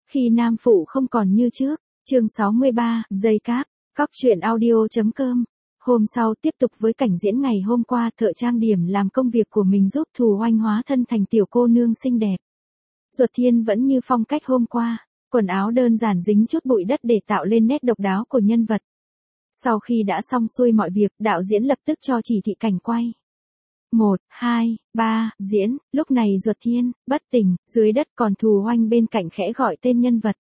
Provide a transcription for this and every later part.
Khi nam phụ không còn như trước, chương 63, dây cáp, cóc truyện audio.com. Hôm sau tiếp tục với cảnh diễn ngày hôm qua, thợ trang điểm làm công việc của mình giúp Thù Oanh hóa thân thành tiểu cô nương xinh đẹp. Duật Thiên vẫn như phong cách hôm qua, quần áo đơn giản dính chút bụi đất để tạo lên nét độc đáo của nhân vật. Sau khi đã xong xuôi mọi việc, đạo diễn lập tức cho chỉ thị cảnh quay. 1, 2, 3, diễn, lúc này Duật Thiên, bất tỉnh, dưới đất còn Thù Oanh bên cạnh khẽ gọi tên nhân vật.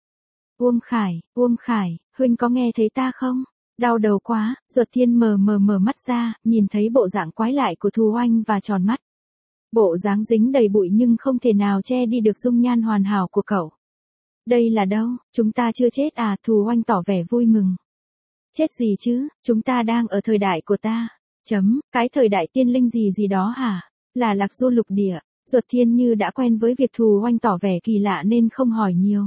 Uông Khải, huynh có nghe thấy ta không? Đau đầu quá, Duật Thiên mở mắt ra, nhìn thấy bộ dạng quái lạ của Thù Oanh và tròn mắt. Bộ dáng dính đầy bụi nhưng không thể nào che đi được dung nhan hoàn hảo của cậu. Đây là đâu, chúng ta chưa chết à? Thù Oanh tỏ vẻ vui mừng. Chết gì chứ, chúng ta đang ở thời đại của ta. Cái thời đại tiên linh gì đó hả? Là Lạc Du lục địa. Duật Thiên như đã quen với việc Thù Oanh tỏ vẻ kỳ lạ nên không hỏi nhiều.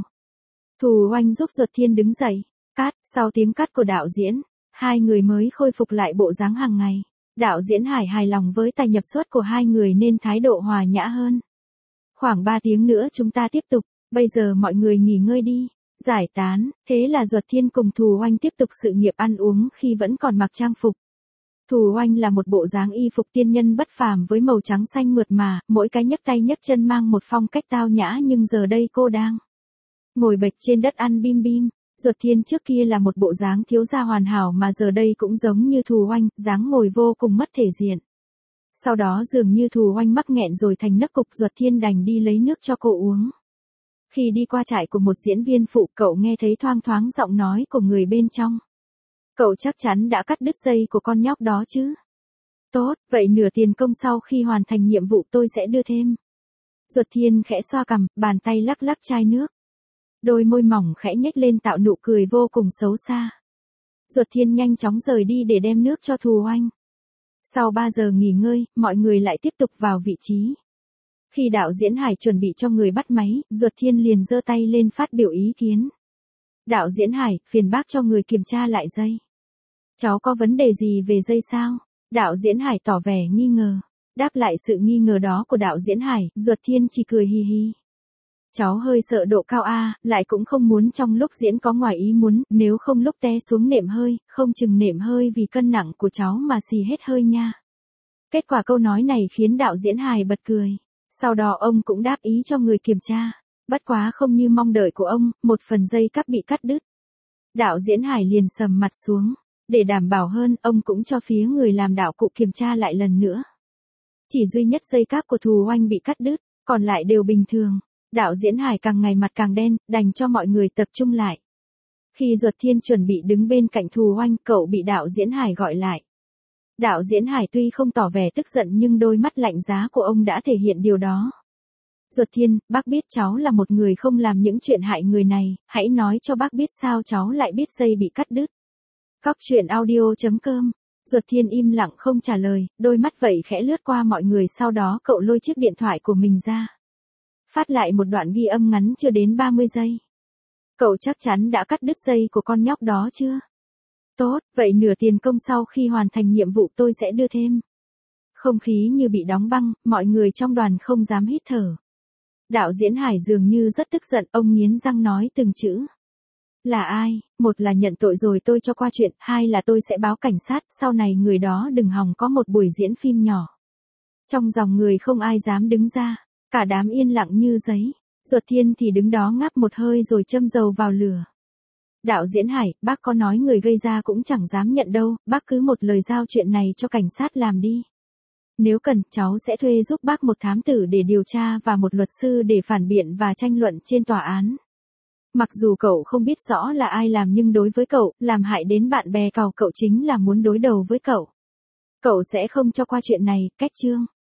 Thù Oanh giúp Duật Thiên đứng dậy. Sau tiếng cắt của đạo diễn, hai người mới khôi phục lại bộ dáng hàng ngày. Đạo diễn hài lòng với tài nhập xuất của hai người nên thái độ hòa nhã hơn. Khoảng 3 tiếng nữa chúng ta tiếp tục, bây giờ mọi người nghỉ ngơi đi. Giải tán, thế là Duật Thiên cùng Thù Oanh tiếp tục sự nghiệp ăn uống khi vẫn còn mặc trang phục. Thù Oanh là một bộ dáng y phục tiên nhân bất phàm với màu trắng xanh mượt mà, mỗi cái nhấc tay nhấc chân mang một phong cách tao nhã, nhưng giờ đây cô đang ngồi bệt trên đất ăn bim bim. Duật Thiên trước kia là một bộ dáng thiếu gia hoàn hảo mà giờ đây cũng giống như Thù Oanh, dáng ngồi vô cùng mất thể diện. Sau đó dường như Thù Oanh mắc nghẹn rồi thành nấc cục, Duật Thiên đành đi lấy nước cho cô uống. Khi đi qua trại của một diễn viên phụ, cậu nghe thấy thoang thoáng giọng nói của người bên trong. Cậu chắc chắn đã cắt đứt dây của con nhóc đó chứ? Tốt, vậy nửa tiền công sau khi hoàn thành nhiệm vụ tôi sẽ đưa thêm. Duật Thiên khẽ xoa cằm, bàn tay lắc lắc chai nước. Đôi môi mỏng khẽ nhếch lên tạo nụ cười vô cùng xấu xa. Duật Thiên nhanh chóng rời đi để đem nước cho Thù Oanh. Sau 3 giờ nghỉ ngơi, mọi người lại tiếp tục vào vị trí. Khi đạo diễn Hải chuẩn bị cho người bắt máy, Duật Thiên liền giơ tay lên phát biểu ý kiến. Đạo diễn Hải, phiền bác cho người kiểm tra lại dây. Cháu có vấn đề gì về dây sao? Đạo diễn Hải tỏ vẻ nghi ngờ. Đáp lại sự nghi ngờ đó của đạo diễn Hải, Duật Thiên chỉ cười hi hi. Cháu hơi sợ độ cao lại cũng không muốn trong lúc diễn có ngoài ý muốn, nếu không lúc té xuống nệm hơi, không chừng nệm hơi vì cân nặng của cháu mà xì hết hơi nha. Kết quả câu nói này khiến đạo diễn Hải bật cười. Sau đó ông cũng đáp ý cho người kiểm tra. Bất quá không như mong đợi của ông, một phần dây cáp bị cắt đứt. Đạo diễn Hải liền sầm mặt xuống. Để đảm bảo hơn, ông cũng cho phía người làm đạo cụ kiểm tra lại lần nữa. Chỉ duy nhất dây cáp của Thù Oanh bị cắt đứt, còn lại đều bình thường. Đạo diễn Hải càng ngày mặt càng đen, đành cho mọi người tập trung lại. Khi Duật Thiên chuẩn bị đứng bên cạnh Thù Oanh, cậu bị đạo diễn Hải gọi lại. Đạo diễn Hải tuy không tỏ vẻ tức giận nhưng đôi mắt lạnh giá của ông đã thể hiện điều đó. Duật Thiên, bác biết cháu là một người không làm những chuyện hại người này, hãy nói cho bác biết sao cháu lại biết dây bị cắt đứt. Cóc truyện audio.com. Duật Thiên im lặng không trả lời, đôi mắt vậy khẽ lướt qua mọi người, sau đó cậu lôi chiếc điện thoại của mình ra. Phát lại một đoạn ghi âm ngắn chưa đến 30 giây. Cậu chắc chắn đã cắt đứt dây của con nhóc đó chưa? Tốt, vậy nửa tiền công sau khi hoàn thành nhiệm vụ tôi sẽ đưa thêm. Không khí như bị đóng băng, mọi người trong đoàn không dám hít thở. Đạo diễn Hải dường như rất tức giận, ông nghiến răng nói từng chữ. Là ai? Một là nhận tội rồi tôi cho qua chuyện, hai là tôi sẽ báo cảnh sát, sau này người đó đừng hòng có một buổi diễn phim nhỏ. Trong dòng người không ai dám đứng ra, cả đám yên lặng như giấy. Duật Thiên thì đứng đó ngáp một hơi rồi châm dầu vào lửa. Đạo diễn Hải, bác có nói người gây ra cũng chẳng dám nhận đâu, bác cứ một lời giao chuyện này cho cảnh sát làm đi. Nếu cần, cháu sẽ thuê giúp bác một thám tử để điều tra và một luật sư để phản biện và tranh luận trên tòa án. Mặc dù cậu không biết rõ là ai làm nhưng đối với cậu, làm hại đến bạn bè cậu chính là muốn đối đầu với cậu. Cậu sẽ không cho qua chuyện này, cách chương.